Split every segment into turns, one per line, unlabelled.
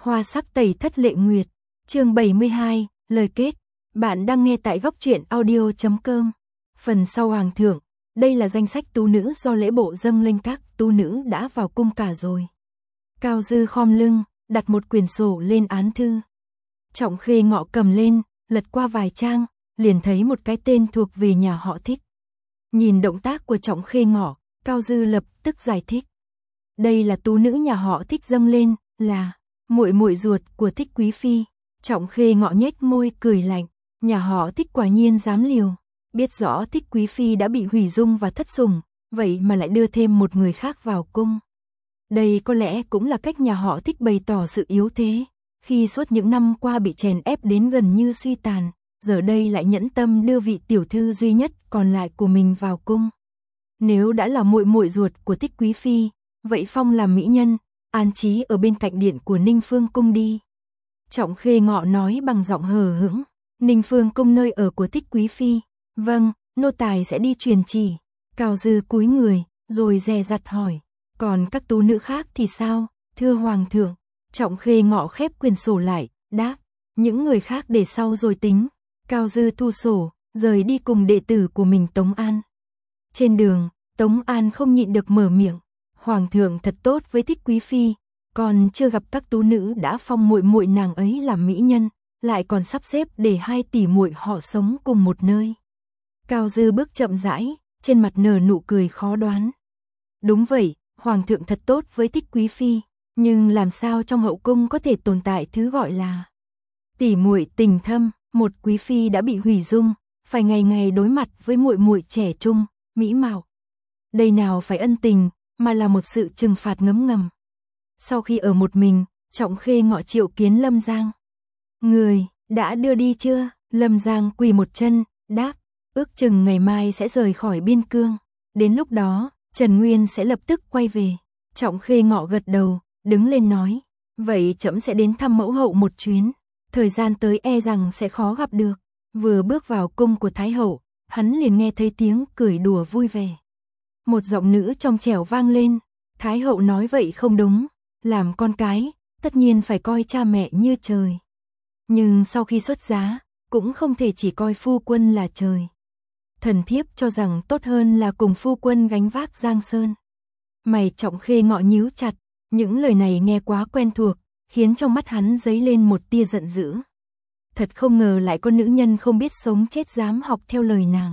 Hoa sắc tẩy thất lệ nguyệt, chương 72, lời kết. Bạn đang nghe tại góc truyện audio.com. Phần sau hoàng thượng, đây là danh sách tú nữ do lễ bộ dâng lên, các tú nữ đã vào cung cả rồi. Cao Dư khom lưng, đặt một quyển sổ lên án thư. Trọng Khê Ngọ cầm lên, lật qua vài trang, liền thấy một cái tên thuộc về nhà họ Thích. Nhìn động tác của Trọng Khê Ngọ, Cao Dư lập tức giải thích. Đây là tú nữ nhà họ Thích dâng lên, là muội muội ruột của Thích quý phi. Trọng Khê Ngọ nhếch môi cười lạnh, nhà họ Thích quả nhiên dám liều, biết rõ Thích quý phi đã bị hủy dung và thất sủng, vậy mà lại đưa thêm một người khác vào cung. Đây có lẽ cũng là cách nhà họ Thích bày tỏ sự yếu thế, khi suốt những năm qua bị chèn ép đến gần như suy tàn, giờ đây lại nhẫn tâm đưa vị tiểu thư duy nhất còn lại của mình vào cung. Nếu đã là muội muội ruột của Thích quý phi, vậy phong làm mỹ nhân, an trí ở bên cạnh điện của Ninh Phương cung đi. Trọng Khê Ngọ nói bằng giọng hờ hững. Ninh Phương cung nơi ở của Thích quý phi. Vâng, nô tài sẽ đi truyền chỉ. Cao Dư cúi người, rồi dè dặt hỏi. Còn các tú nữ khác thì sao, thưa hoàng thượng? Trọng Khê Ngọ khép quyển sổ lại, đáp. Những người khác để sau rồi tính. Cao Dư thu sổ, rời đi cùng đệ tử của mình Tống An. Trên đường, Tống An không nhịn được mở miệng. Hoàng thượng thật tốt với Thích quý phi, còn chưa gặp các tú nữ đã phong muội muội nàng ấy làm mỹ nhân, lại còn sắp xếp để hai tỷ muội họ sống cùng một nơi. Cao Dư bước chậm rãi, trên mặt nở nụ cười khó đoán. Đúng vậy, hoàng thượng thật tốt với Thích quý phi, nhưng làm sao trong hậu cung có thể tồn tại thứ gọi là tỷ muội tình thâm, một quý phi đã bị hủy dung, phải ngày ngày đối mặt với muội muội trẻ trung, mỹ mạo. Đây nào phải ân tình, mà là một sự trừng phạt ngấm ngầm. Sau khi ở một mình, Trọng Khê Ngọ triệu kiến Lâm Giang. Người, đã đưa đi chưa? Lâm Giang quỳ một chân, đáp, ước chừng ngày mai sẽ rời khỏi biên cương. Đến lúc đó, Trần Nguyên sẽ lập tức quay về. Trọng Khê Ngọ gật đầu, đứng lên nói, vậy trẫm sẽ đến thăm mẫu hậu một chuyến. Thời gian tới e rằng sẽ khó gặp được. Vừa bước vào cung của Thái hậu, hắn liền nghe thấy tiếng cười đùa vui vẻ. Một giọng nữ trong trẻo vang lên, Thái hậu nói vậy không đúng, làm con cái, tất nhiên phải coi cha mẹ như trời. Nhưng sau khi xuất giá, cũng không thể chỉ coi phu quân là trời. Thần thiếp cho rằng tốt hơn là cùng phu quân gánh vác giang sơn. Mày Trọng Khê Ngọ nhíu chặt, những lời này nghe quá quen thuộc, khiến trong mắt hắn dấy lên một tia giận dữ. Thật không ngờ lại có nữ nhân không biết sống chết dám học theo lời nàng.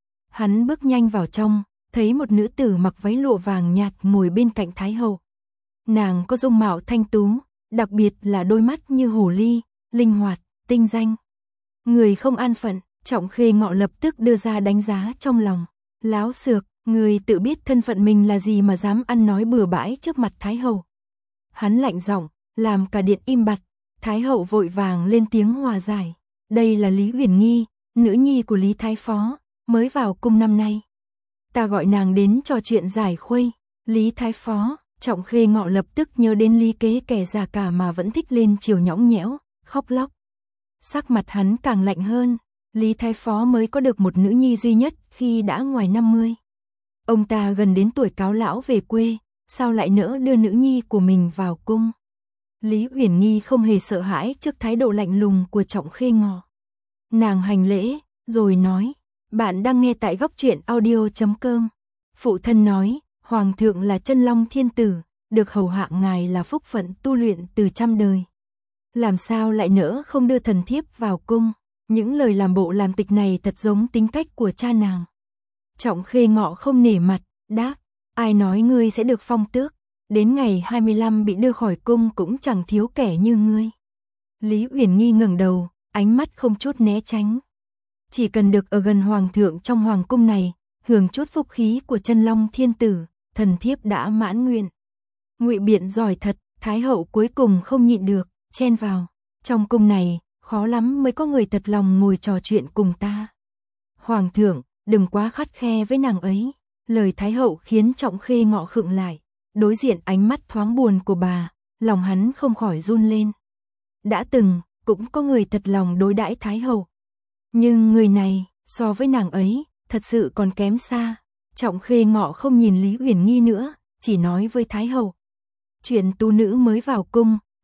Hắn bước nhanh vào trong, thấy một nữ tử mặc váy lụa vàng nhạt ngồi bên cạnh Thái hậu. Nàng có dung mạo thanh tú, đặc biệt là đôi mắt như hồ ly, linh hoạt, tinh danh. Người không an phận, Trọng Khê Ngọ lập tức đưa ra đánh giá trong lòng. Láo xược, người tự biết thân phận mình là gì mà dám ăn nói bừa bãi trước mặt Thái hậu. Hắn lạnh giọng, làm cả điện im bặt. Thái hậu vội vàng lên tiếng hòa giải. Đây là Lý Uyển Nghi, nữ nhi của Lý Thái Phó, mới vào cung năm nay. Ta gọi nàng đến trò chuyện giải khuây. Lý Thái Phó, Trọng Khê Ngọ lập tức nhớ đến Lý Kế kẻ già cả mà vẫn thích lên chiều nhõng nhẽo, khóc lóc. Sắc mặt hắn càng lạnh hơn, Lý Thái Phó mới có được một nữ nhi duy nhất khi đã ngoài 50. Ông ta gần đến tuổi cáo lão về quê, sao lại nỡ đưa nữ nhi của mình vào cung. Lý Uyển Nghi không hề sợ hãi trước thái độ lạnh lùng của Trọng Khê Ngọ. Nàng hành lễ, rồi nói, bạn đang nghe tại góc truyện audio.com. Phụ thân nói, Hoàng thượng là chân long thiên tử, được hầu hạ ngài là phúc phận tu luyện từ trăm đời. Làm sao lại nỡ không đưa thần thiếp vào cung, những lời làm bộ làm tịch này thật giống tính cách của cha nàng. Trọng Khê Ngọ không nể mặt, đáp, ai nói ngươi sẽ được phong tước, đến ngày 25 bị đưa khỏi cung cũng chẳng thiếu kẻ như ngươi. Lý Uyển Nghi ngẩng đầu, ánh mắt không chút né tránh. Chỉ cần được ở gần hoàng thượng trong hoàng cung này, hưởng chút phúc khí của chân long thiên tử, thần thiếp đã mãn nguyện. Ngụy biện giỏi thật, Thái hậu cuối cùng không nhịn được, chen vào. Trong cung này, khó lắm mới có người thật lòng ngồi trò chuyện cùng ta. Hoàng thượng, đừng quá khắt khe với nàng ấy. Lời Thái hậu khiến Trọng Khê Ngọ khựng lại. Đối diện ánh mắt thoáng buồn của bà, lòng hắn không khỏi run lên. Đã từng, cũng có người thật lòng đối đãi Thái hậu. Nhưng người này, so với nàng ấy, thật sự còn kém xa. Trọng Khê Ngọ không nhìn Lý Uyển Nghi nữa, chỉ nói với Thái hậu. Chuyện tú nữ mới vào cung,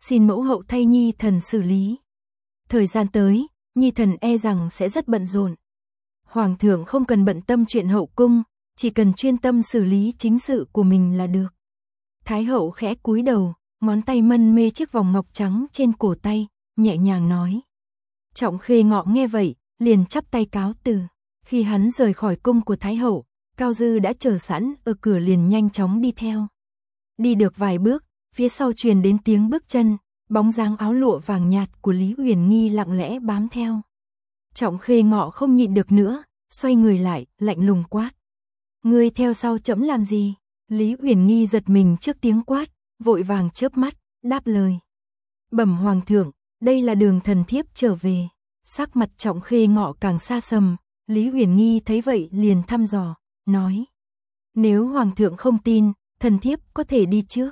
xin mẫu hậu thay nhi thần xử lý. Thời gian tới, nhi thần e rằng sẽ rất bận rộn. Hoàng thượng không cần bận tâm chuyện hậu cung, chỉ cần chuyên tâm xử lý chính sự của mình là được. Thái hậu khẽ cúi đầu, ngón tay mân mê chiếc vòng ngọc trắng trên cổ tay, nhẹ nhàng nói. Trọng Khê Ngọ nghe vậy, liền chắp tay cáo từ. Khi hắn rời khỏi cung của Thái hậu, Cao Dư đã chờ sẵn ở cửa liền nhanh chóng đi theo. Đi được vài bước, phía sau truyền đến tiếng bước chân, bóng dáng áo lụa vàng nhạt của Lý Uyển Nghi lặng lẽ bám theo. Trọng Khê Ngọ không nhịn được nữa, xoay người lại, lạnh lùng quát. Ngươi theo sau trẫm làm gì? Lý Uyển Nghi giật mình trước tiếng quát, vội vàng chớp mắt, đáp lời. Bẩm hoàng thượng, đây là Đường thần thiếp trở về. Sắc mặt Trọng Khê Ngọ càng xa sầm, Lý Uyển Nghi thấy vậy liền thăm dò, nói. Nếu hoàng thượng không tin, thần thiếp có thể đi trước.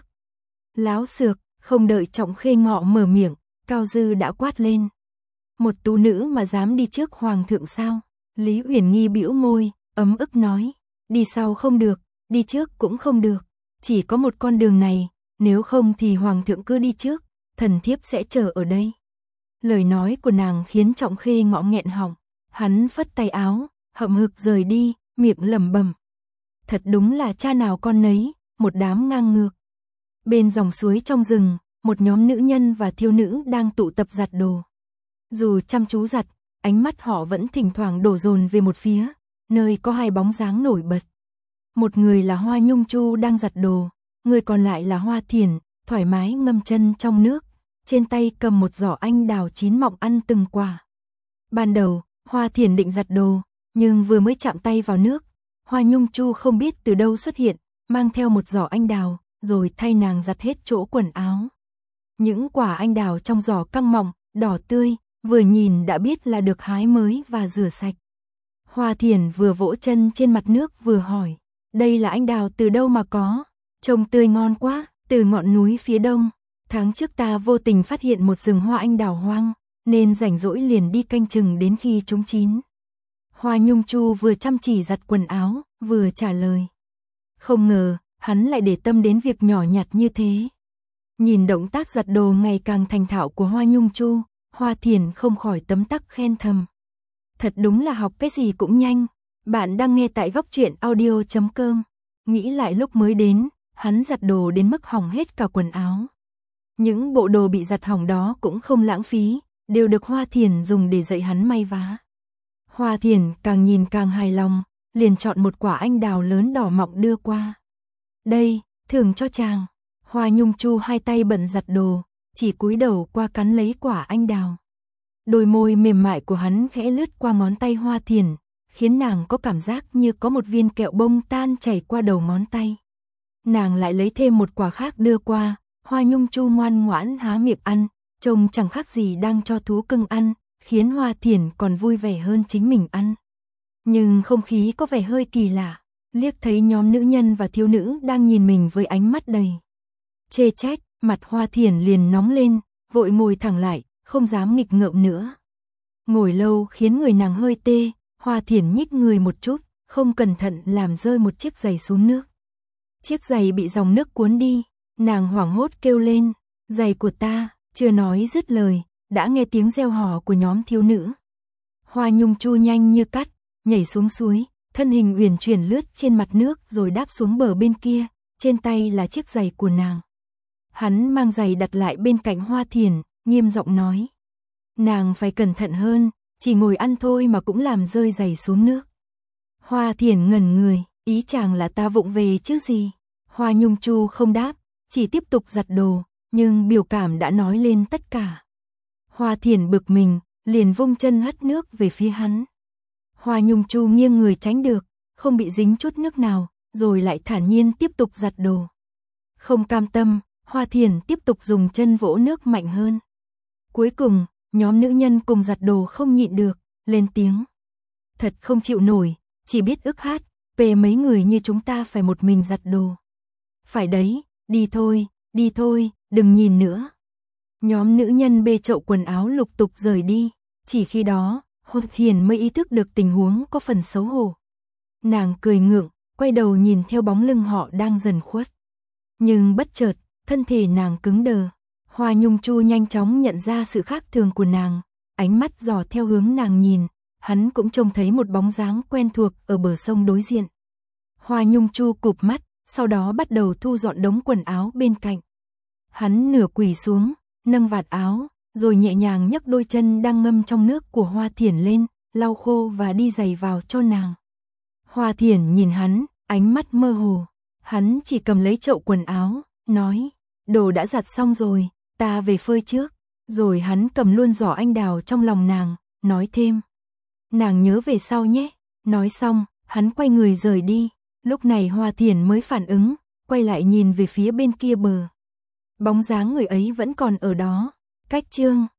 Láo xược, không đợi Trọng Khê Ngọ mở miệng, Cao Dư đã quát lên. Một tú nữ mà dám đi trước hoàng thượng sao? Lý Uyển Nghi bĩu môi, ấm ức nói. Đi sau không được, đi trước cũng không được. Chỉ có một con đường này, nếu không thì hoàng thượng cứ đi trước, thần thiếp sẽ chờ ở đây. Lời nói của nàng khiến Trọng Khê Ngọ nghẹn họng. Hắn phất tay áo, hậm hực rời đi, miệng lẩm bẩm. Thật đúng là cha nào con nấy, một đám ngang ngược. Bên dòng suối trong rừng, một nhóm nữ nhân và thiếu nữ đang tụ tập giặt đồ. Dù chăm chú giặt, ánh mắt họ vẫn thỉnh thoảng đổ dồn về một phía, nơi có hai bóng dáng nổi bật. Một người là Hoa Nhung Chu đang giặt đồ, người còn lại là Hoa Thiển, thoải mái ngâm chân trong nước, trên tay cầm một giỏ anh đào chín mọng ăn từng quả. Ban đầu, Hoa Thiển định giặt đồ, nhưng vừa mới chạm tay vào nước, Hoa Nhung Chu không biết từ đâu xuất hiện, mang theo một giỏ anh đào, rồi thay nàng giặt hết chỗ quần áo. Những quả anh đào trong giỏ căng mọng, đỏ tươi, vừa nhìn đã biết là được hái mới và rửa sạch. Hoa Thiển vừa vỗ chân trên mặt nước vừa hỏi, đây là anh đào từ đâu mà có? Trông tươi ngon quá, từ ngọn núi phía đông. Tháng trước ta vô tình phát hiện một rừng hoa anh đào hoang, nên rảnh rỗi liền đi canh chừng đến khi chúng chín. Hoa Nhung Chu vừa chăm chỉ giặt quần áo, vừa trả lời. Không ngờ, hắn lại để tâm đến việc nhỏ nhặt như thế. Nhìn động tác giặt đồ ngày càng thành thạo của Hoa Nhung Chu, Hoa Thiển không khỏi tấm tắc khen thầm. Thật đúng là học cái gì cũng nhanh. Bạn đang nghe tại Góc Truyện Audio.com. Nghĩ lại lúc mới đến, hắn giặt đồ đến mức hỏng hết cả quần áo. Những bộ đồ bị giặt hỏng đó cũng không lãng phí, đều được Hoa Thiển dùng để dạy hắn may vá. Hoa Thiển càng nhìn càng hài lòng, liền chọn một quả anh đào lớn đỏ mọng đưa qua. Đây, thưởng cho chàng. Hoa Nhung Chu hai tay bận giặt đồ, chỉ cúi đầu qua cắn lấy quả anh đào. Đôi môi mềm mại của hắn khẽ lướt qua ngón tay Hoa Thiển, khiến nàng có cảm giác như có một viên kẹo bông tan chảy qua đầu ngón tay. Nàng lại lấy thêm một quả khác đưa qua, Hoa Nhung Chu ngoan ngoãn há miệng ăn, trông chẳng khác gì đang cho thú cưng ăn, khiến Hoa Thiển còn vui vẻ hơn chính mình ăn. Nhưng không khí có vẻ hơi kỳ lạ, liếc thấy nhóm nữ nhân và thiếu nữ đang nhìn mình với ánh mắt đầy chê trách, mặt Hoa Thiển liền nóng lên, vội ngồi thẳng lại, không dám nghịch ngợm nữa. Ngồi lâu khiến người nàng hơi tê, Hoa Thiển nhích người một chút, không cẩn thận làm rơi một chiếc giày xuống nước. Chiếc giày bị dòng nước cuốn đi, nàng hoảng hốt kêu lên, giày của ta, chưa nói dứt lời, đã nghe tiếng reo hò của nhóm thiếu nữ. Hoa Nhung Chu nhanh như cắt, nhảy xuống suối, thân hình uyển chuyển lướt trên mặt nước rồi đáp xuống bờ bên kia, trên tay là chiếc giày của nàng. Hắn mang giày đặt lại bên cạnh Hoa Thiển, nghiêm giọng nói. Nàng phải cẩn thận hơn, chỉ ngồi ăn thôi mà cũng làm rơi giày xuống nước. Hoa Thiển ngẩn người, ý chàng là ta vụng về chứ gì. Hoa Nhung Chu không đáp, chỉ tiếp tục giặt đồ, nhưng biểu cảm đã nói lên tất cả. Hoa Thiển bực mình, liền vung chân hất nước về phía hắn. Hoa Nhung Chu nghiêng người tránh được, không bị dính chút nước nào, rồi lại thản nhiên tiếp tục giặt đồ. Không cam tâm, Hoa Thiển tiếp tục dùng chân vỗ nước mạnh hơn. Cuối cùng, nhóm nữ nhân cùng giặt đồ không nhịn được, lên tiếng. Thật không chịu nổi, chỉ biết ức hát, về mấy người như chúng ta phải một mình giặt đồ. Phải đấy, đi thôi, đừng nhìn nữa. Nhóm nữ nhân bê chậu quần áo lục tục rời đi, chỉ khi đó, Hoa Thiển mới ý thức được tình huống có phần xấu hổ. Nàng cười ngượng, quay đầu nhìn theo bóng lưng họ đang dần khuất. Nhưng bất chợt, thân thể nàng cứng đờ. Hoa Nhung Chu nhanh chóng nhận ra sự khác thường của nàng, ánh mắt dò theo hướng nàng nhìn, hắn cũng trông thấy một bóng dáng quen thuộc ở bờ sông đối diện. Hoa Nhung Chu cụp mắt, sau đó bắt đầu thu dọn đống quần áo bên cạnh. Hắn nửa quỳ xuống, nâng vạt áo, rồi nhẹ nhàng nhấc đôi chân đang ngâm trong nước của Hoa Thiển lên, lau khô và đi giày vào cho nàng. Hoa Thiển nhìn hắn, ánh mắt mơ hồ. Hắn chỉ cầm lấy chậu quần áo, nói, đồ đã giặt xong rồi, ta về phơi trước. Rồi hắn cầm luôn giỏ anh đào trong lòng nàng, nói thêm, nàng nhớ về sau nhé. Nói xong, hắn quay người rời đi. Lúc này Hoa Thiển mới phản ứng, quay lại nhìn về phía bên kia bờ. Bóng dáng người ấy vẫn còn ở đó. Cách chương